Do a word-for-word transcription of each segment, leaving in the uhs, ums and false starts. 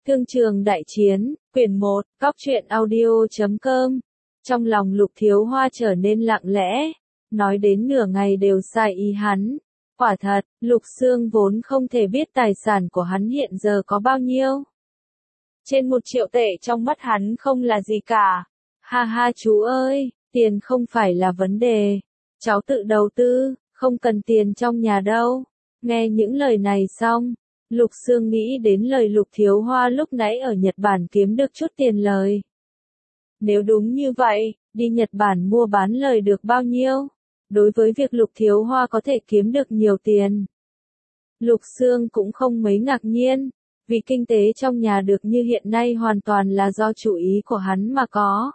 Thương trường đại chiến, quyển một, cóc truyện audio chấm com. Trong lòng Lục Thiếu Hoa trở nên lặng lẽ, nói đến nửa ngày đều sai ý hắn. Quả thật, Lục Xương vốn không thể biết tài sản của hắn hiện giờ có bao nhiêu. Trên một triệu tệ trong mắt hắn không là gì cả. Ha ha chú ơi, tiền không phải là vấn đề. Cháu tự đầu tư, không cần tiền trong nhà đâu. Nghe những lời này xong, Lục Xương nghĩ đến lời Lục Thiếu Hoa lúc nãy ở Nhật Bản kiếm được chút tiền lời. Nếu đúng như vậy, đi Nhật Bản mua bán lời được bao nhiêu? Đối với việc Lục Thiếu Hoa có thể kiếm được nhiều tiền, Lục Xương cũng không mấy ngạc nhiên, vì kinh tế trong nhà được như hiện nay hoàn toàn là do chủ ý của hắn mà có.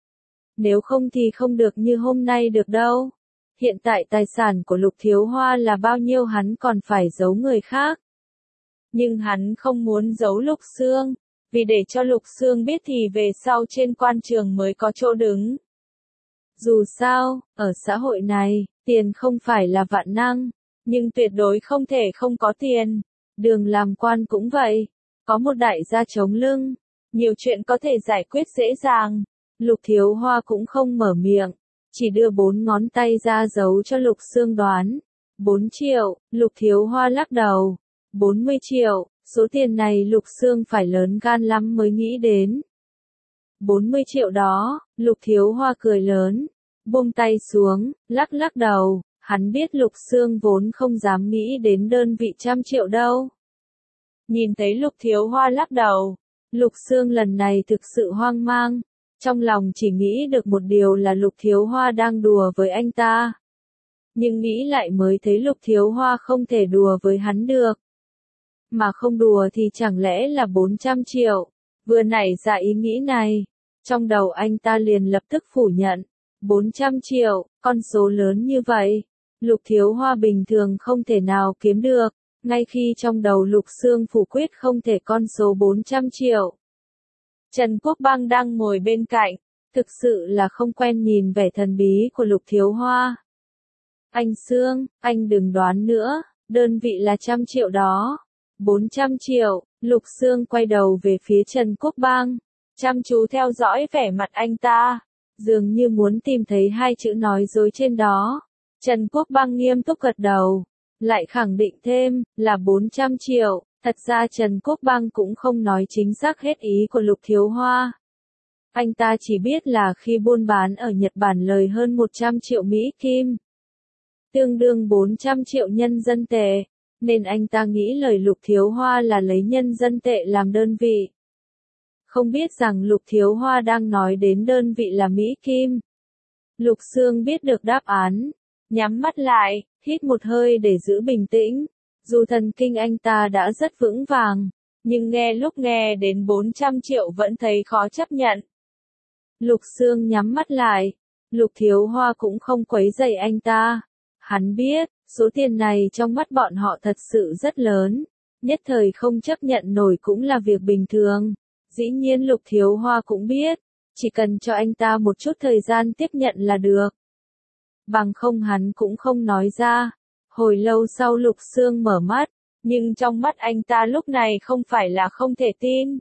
Nếu không thì không được như hôm nay được đâu. Hiện tại tài sản của Lục Thiếu Hoa là bao nhiêu hắn còn phải giấu người khác. Nhưng hắn không muốn giấu Lục Xương, vì để cho Lục Xương biết thì về sau trên quan trường mới có chỗ đứng. Dù sao, ở xã hội này, tiền không phải là vạn năng, nhưng tuyệt đối không thể không có tiền. Đường làm quan cũng vậy, có một đại gia chống lưng, nhiều chuyện có thể giải quyết dễ dàng. Lục Thiếu Hoa cũng không mở miệng, chỉ đưa bốn ngón tay ra giấu cho Lục Xương đoán. Bốn triệu, Lục Thiếu Hoa lắc đầu. Bốn mươi triệu, số tiền này Lục Xương phải lớn gan lắm mới nghĩ đến. Bốn mươi triệu đó, Lục Thiếu Hoa cười lớn, buông tay xuống, lắc lắc đầu, hắn biết Lục Xương vốn không dám nghĩ đến đơn vị trăm triệu đâu. Nhìn thấy Lục Thiếu Hoa lắc đầu, Lục Xương lần này thực sự hoang mang, trong lòng chỉ nghĩ được một điều là Lục Thiếu Hoa đang đùa với anh ta. Nhưng nghĩ lại mới thấy Lục Thiếu Hoa không thể đùa với hắn được. Mà không đùa thì chẳng lẽ là bốn trăm triệu, vừa nảy ra ý nghĩ này, trong đầu anh ta liền lập tức phủ nhận, bốn trăm triệu, con số lớn như vậy, Lục Thiếu Hoa bình thường không thể nào kiếm được, ngay khi trong đầu Lục Xương phủ quyết không thể con số bốn trăm triệu. Trần Quốc Băng đang ngồi bên cạnh, thực sự là không quen nhìn vẻ thần bí của Lục Thiếu Hoa. Anh Xương, anh đừng đoán nữa, đơn vị là trăm triệu đó. bốn trăm triệu, Lục Xương quay đầu về phía Trần Quốc Băng, chăm chú theo dõi vẻ mặt anh ta, dường như muốn tìm thấy hai chữ nói dối trên đó. Trần Quốc Băng nghiêm túc gật đầu, lại khẳng định thêm, là bốn trăm triệu, thật ra Trần Quốc Băng cũng không nói chính xác hết ý của Lục Thiếu Hoa. Anh ta chỉ biết là khi buôn bán ở Nhật Bản lời hơn một trăm triệu Mỹ Kim, tương đương bốn trăm triệu nhân dân tệ. Nên anh ta nghĩ lời Lục Thiếu Hoa là lấy nhân dân tệ làm đơn vị. Không biết rằng Lục Thiếu Hoa đang nói đến đơn vị là Mỹ Kim. Lục Xương biết được đáp án, nhắm mắt lại, hít một hơi để giữ bình tĩnh. Dù thần kinh anh ta đã rất vững vàng, nhưng nghe lúc nghe đến bốn trăm triệu vẫn thấy khó chấp nhận. Lục Xương nhắm mắt lại, Lục Thiếu Hoa cũng không quấy rầy anh ta. Hắn biết, số tiền này trong mắt bọn họ thật sự rất lớn, nhất thời không chấp nhận nổi cũng là việc bình thường. Dĩ nhiên Lục Thiếu Hoa cũng biết, chỉ cần cho anh ta một chút thời gian tiếp nhận là được. Bằng không hắn cũng không nói ra. Hồi lâu sau Lục Xương mở mắt, nhưng trong mắt anh ta lúc này không phải là không thể tin,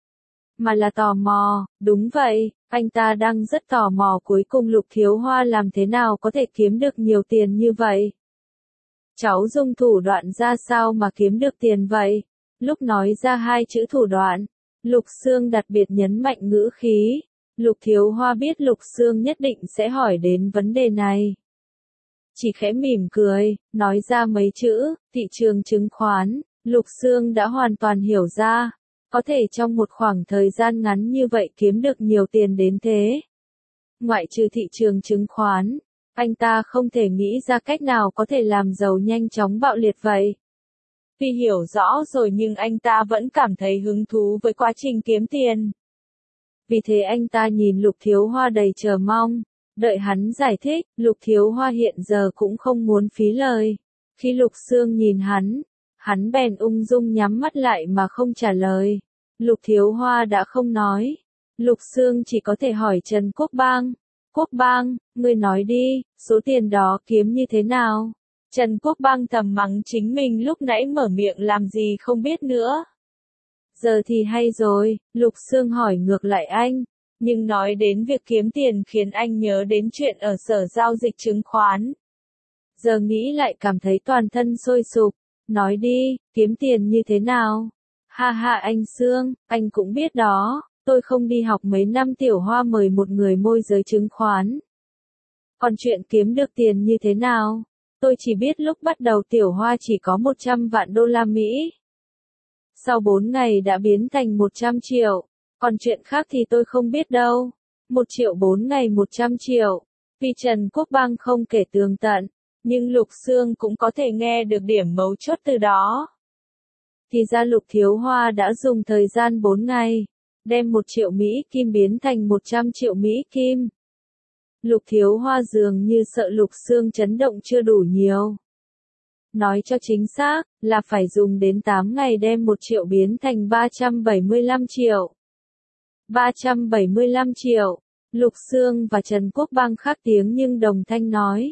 mà là tò mò. Đúng vậy, anh ta đang rất tò mò cuối cùng Lục Thiếu Hoa làm thế nào có thể kiếm được nhiều tiền như vậy. Cháu dùng thủ đoạn ra sao mà kiếm được tiền vậy? Lúc nói ra hai chữ thủ đoạn, Lục Xương đặc biệt nhấn mạnh ngữ khí. Lục Thiếu Hoa biết Lục Xương nhất định sẽ hỏi đến vấn đề này. Chỉ khẽ mỉm cười, nói ra mấy chữ, thị trường chứng khoán. Lục Xương đã hoàn toàn hiểu ra, có thể trong một khoảng thời gian ngắn như vậy kiếm được nhiều tiền đến thế. Ngoại trừ thị trường chứng khoán, anh ta không thể nghĩ ra cách nào có thể làm giàu nhanh chóng bạo liệt vậy. Tuy hiểu rõ rồi nhưng anh ta vẫn cảm thấy hứng thú với quá trình kiếm tiền. Vì thế anh ta nhìn Lục Thiếu Hoa đầy chờ mong, đợi hắn giải thích. Lục Thiếu Hoa hiện giờ cũng không muốn phí lời. Khi Lục Xương nhìn hắn, hắn bèn ung dung nhắm mắt lại mà không trả lời. Lục Thiếu Hoa đã không nói. Lục Xương chỉ có thể hỏi Trần Quốc Băng. Quốc Băng, ngươi nói đi, số tiền đó kiếm như thế nào? Trần Quốc Băng thầm mắng chính mình lúc nãy mở miệng làm gì không biết nữa. Giờ thì hay rồi, Lục Sương hỏi ngược lại anh. Nhưng nói đến việc kiếm tiền khiến anh nhớ đến chuyện ở sở giao dịch chứng khoán. Giờ nghĩ lại cảm thấy toàn thân sôi sục. Nói đi, kiếm tiền như thế nào? Ha ha anh Sương, anh cũng biết đó, tôi không đi học mấy năm Tiểu Hoa mời một người môi giới chứng khoán. Còn chuyện kiếm được tiền như thế nào? Tôi chỉ biết lúc bắt đầu Tiểu Hoa chỉ có một trăm vạn đô la Mỹ. Sau bốn ngày đã biến thành một trăm triệu. Còn chuyện khác thì tôi không biết đâu. Một triệu bốn ngày một trăm triệu. Vì Trần Quốc Bang không kể tường tận, nhưng Lục Sương cũng có thể nghe được điểm mấu chốt từ đó. Thì ra Lục Thiếu Hoa đã dùng thời gian bốn ngày, đem một triệu Mỹ Kim biến thành một trăm triệu Mỹ Kim. Lục Thiếu Hoa dường như sợ Lục Sương chấn động chưa đủ nhiều. Nói cho chính xác, là phải dùng đến tám ngày đem một triệu biến thành ba trăm bảy mươi lăm triệu. ba trăm bảy mươi lăm triệu. Lục Sương và Trần Quốc Bang khác tiếng nhưng đồng thanh nói.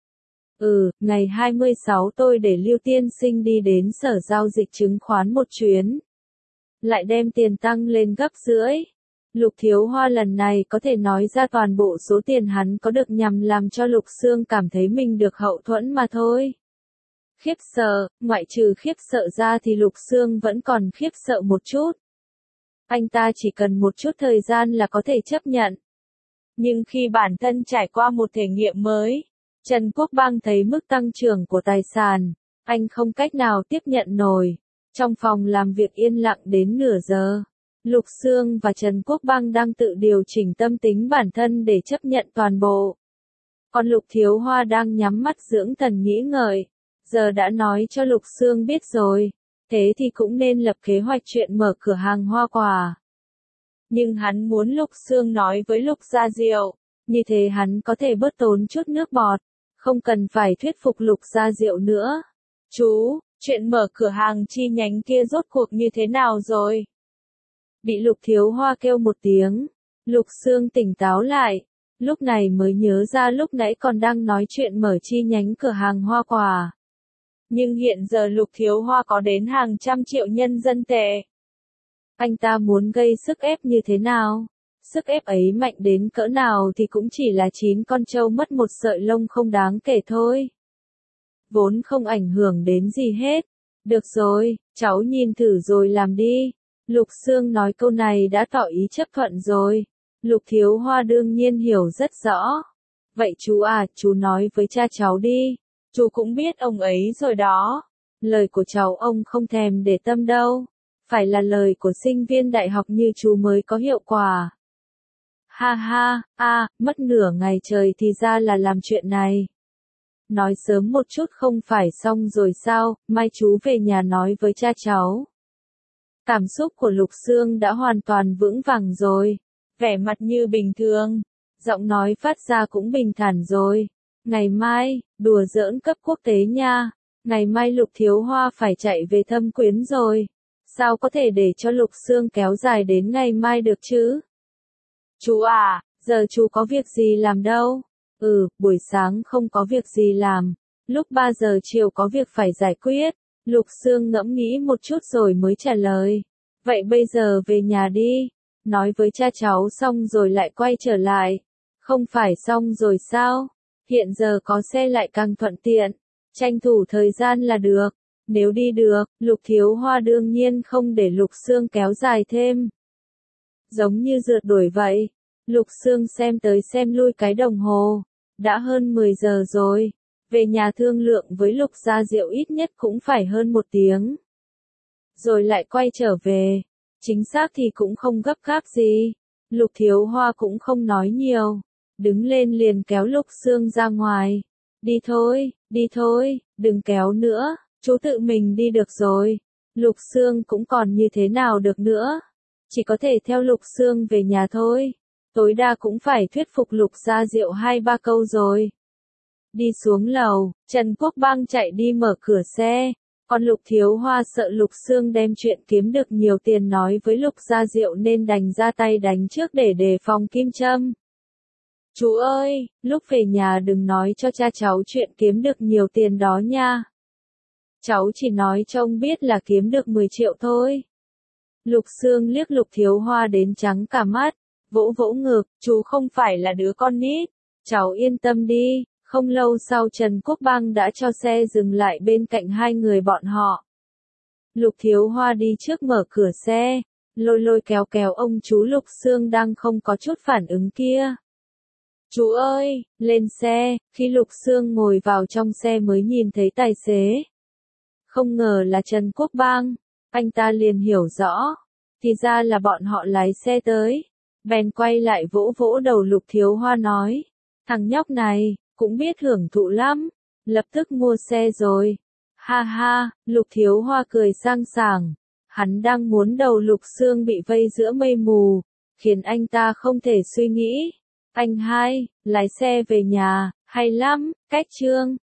Ừ, ngày hai mươi sáu tôi để Lưu Tiên Sinh đi đến sở giao dịch chứng khoán một chuyến. Lại đem tiền tăng lên gấp rưỡi. Lục Thiếu Hoa lần này có thể nói ra toàn bộ số tiền hắn có được nhằm làm cho Lục Sương cảm thấy mình được hậu thuẫn mà thôi. Khiếp sợ, ngoại trừ khiếp sợ ra thì Lục Sương vẫn còn khiếp sợ một chút. Anh ta chỉ cần một chút thời gian là có thể chấp nhận. Nhưng khi bản thân trải qua một thể nghiệm mới, Trần Quốc Bang thấy mức tăng trưởng của tài sản, anh không cách nào tiếp nhận nổi. Trong phòng làm việc yên lặng đến nửa giờ, Lục Sương và Trần Quốc Bang đang tự điều chỉnh tâm tính bản thân để chấp nhận toàn bộ. Còn Lục Thiếu Hoa đang nhắm mắt dưỡng thần nghĩ ngợi. Giờ đã nói cho Lục Sương biết rồi, thế thì cũng nên lập kế hoạch chuyện mở cửa hàng hoa quả. Nhưng hắn muốn Lục Sương nói với Lục Gia Diệu, như thế hắn có thể bớt tốn chút nước bọt, không cần phải thuyết phục Lục Gia Diệu nữa. Chú, chuyện mở cửa hàng chi nhánh kia rốt cuộc như thế nào rồi? Bị Lục Thiếu Hoa kêu một tiếng, Lục Sương tỉnh táo lại, lúc này mới nhớ ra lúc nãy còn đang nói chuyện mở chi nhánh cửa hàng hoa quả. Nhưng hiện giờ Lục Thiếu Hoa có đến hàng trăm triệu nhân dân tệ. Anh ta muốn gây sức ép như thế nào? Sức ép ấy mạnh đến cỡ nào thì cũng chỉ là chín con trâu mất một sợi lông không đáng kể thôi. Vốn không ảnh hưởng đến gì hết. Được rồi, cháu nhìn thử rồi làm đi. Lục Sương nói câu này đã tỏ ý chấp thuận rồi. Lục Thiếu Hoa đương nhiên hiểu rất rõ. Vậy chú à, chú nói với cha cháu đi. Chú cũng biết ông ấy rồi đó. Lời của cháu ông không thèm để tâm đâu. Phải là lời của sinh viên đại học như chú mới có hiệu quả. Ha ha, a, mất nửa ngày trời thì ra là làm chuyện này. Nói sớm một chút không phải xong rồi sao, mai chú về nhà nói với cha cháu. Cảm xúc của Lục Sương đã hoàn toàn vững vàng rồi. Vẻ mặt như bình thường. Giọng nói phát ra cũng bình thản rồi. Ngày mai, đùa giỡn cấp quốc tế nha. Ngày mai Lục Thiếu Hoa phải chạy về Thâm Quyến rồi. Sao có thể để cho Lục Sương kéo dài đến ngày mai được chứ? Chú à, giờ chú có việc gì làm đâu? Ừ, buổi sáng không có việc gì làm. Lúc ba giờ chiều có việc phải giải quyết. Lục Sương ngẫm nghĩ một chút rồi mới trả lời. Vậy bây giờ về nhà đi. Nói với cha cháu xong rồi lại quay trở lại. Không phải xong rồi sao? Hiện giờ có xe lại càng thuận tiện. Tranh thủ thời gian là được. Nếu đi được, Lục Thiếu Hoa đương nhiên không để Lục Sương kéo dài thêm. Giống như rượt đuổi vậy. Lục Sương xem tới xem lui cái đồng hồ. Đã hơn mười giờ rồi. Về nhà thương lượng với Lục Gia Diệu ít nhất cũng phải hơn một tiếng. Rồi lại quay trở về. Chính xác thì cũng không gấp gáp gì. Lục Thiếu Hoa cũng không nói nhiều. Đứng lên liền kéo Lục Sương ra ngoài. Đi thôi, đi thôi, đừng kéo nữa. Chú tự mình đi được rồi. Lục Sương cũng còn như thế nào được nữa. Chỉ có thể theo Lục Sương về nhà thôi. Tối đa cũng phải thuyết phục Lục Gia Diệu hai ba câu rồi. Đi xuống lầu, Trần Quốc Bang chạy đi mở cửa xe. Còn Lục Thiếu Hoa sợ Lục Sương đem chuyện kiếm được nhiều tiền nói với Lục Gia Diệu nên đành ra tay đánh trước để đề phòng kim châm. Chú ơi, lúc về nhà đừng nói cho cha cháu chuyện kiếm được nhiều tiền đó nha. Cháu chỉ nói cho ông biết là kiếm được mười triệu thôi. Lục Sương liếc Lục Thiếu Hoa đến trắng cả mắt, vỗ vỗ ngực, chú không phải là đứa con nít, cháu yên tâm đi. Không lâu sau Trần Quốc Bang đã cho xe dừng lại bên cạnh hai người bọn họ. Lục Thiếu Hoa đi trước mở cửa xe, lôi lôi kéo kéo ông chú Lục Sương đang không có chút phản ứng kia. Chú ơi, lên xe, khi Lục Sương ngồi vào trong xe mới nhìn thấy tài xế. Không ngờ là Trần Quốc Bang, anh ta liền hiểu rõ, thì ra là bọn họ lái xe tới. Bèn quay lại vỗ vỗ đầu Lục Thiếu Hoa nói, thằng nhóc này, cũng biết hưởng thụ lắm, lập tức mua xe rồi. Ha ha, Lục Thiếu Hoa cười sang sảng, hắn đang muốn đầu Lục Sương bị vây giữa mây mù, khiến anh ta không thể suy nghĩ. Anh hai, lái xe về nhà, hay lắm, cách Trương.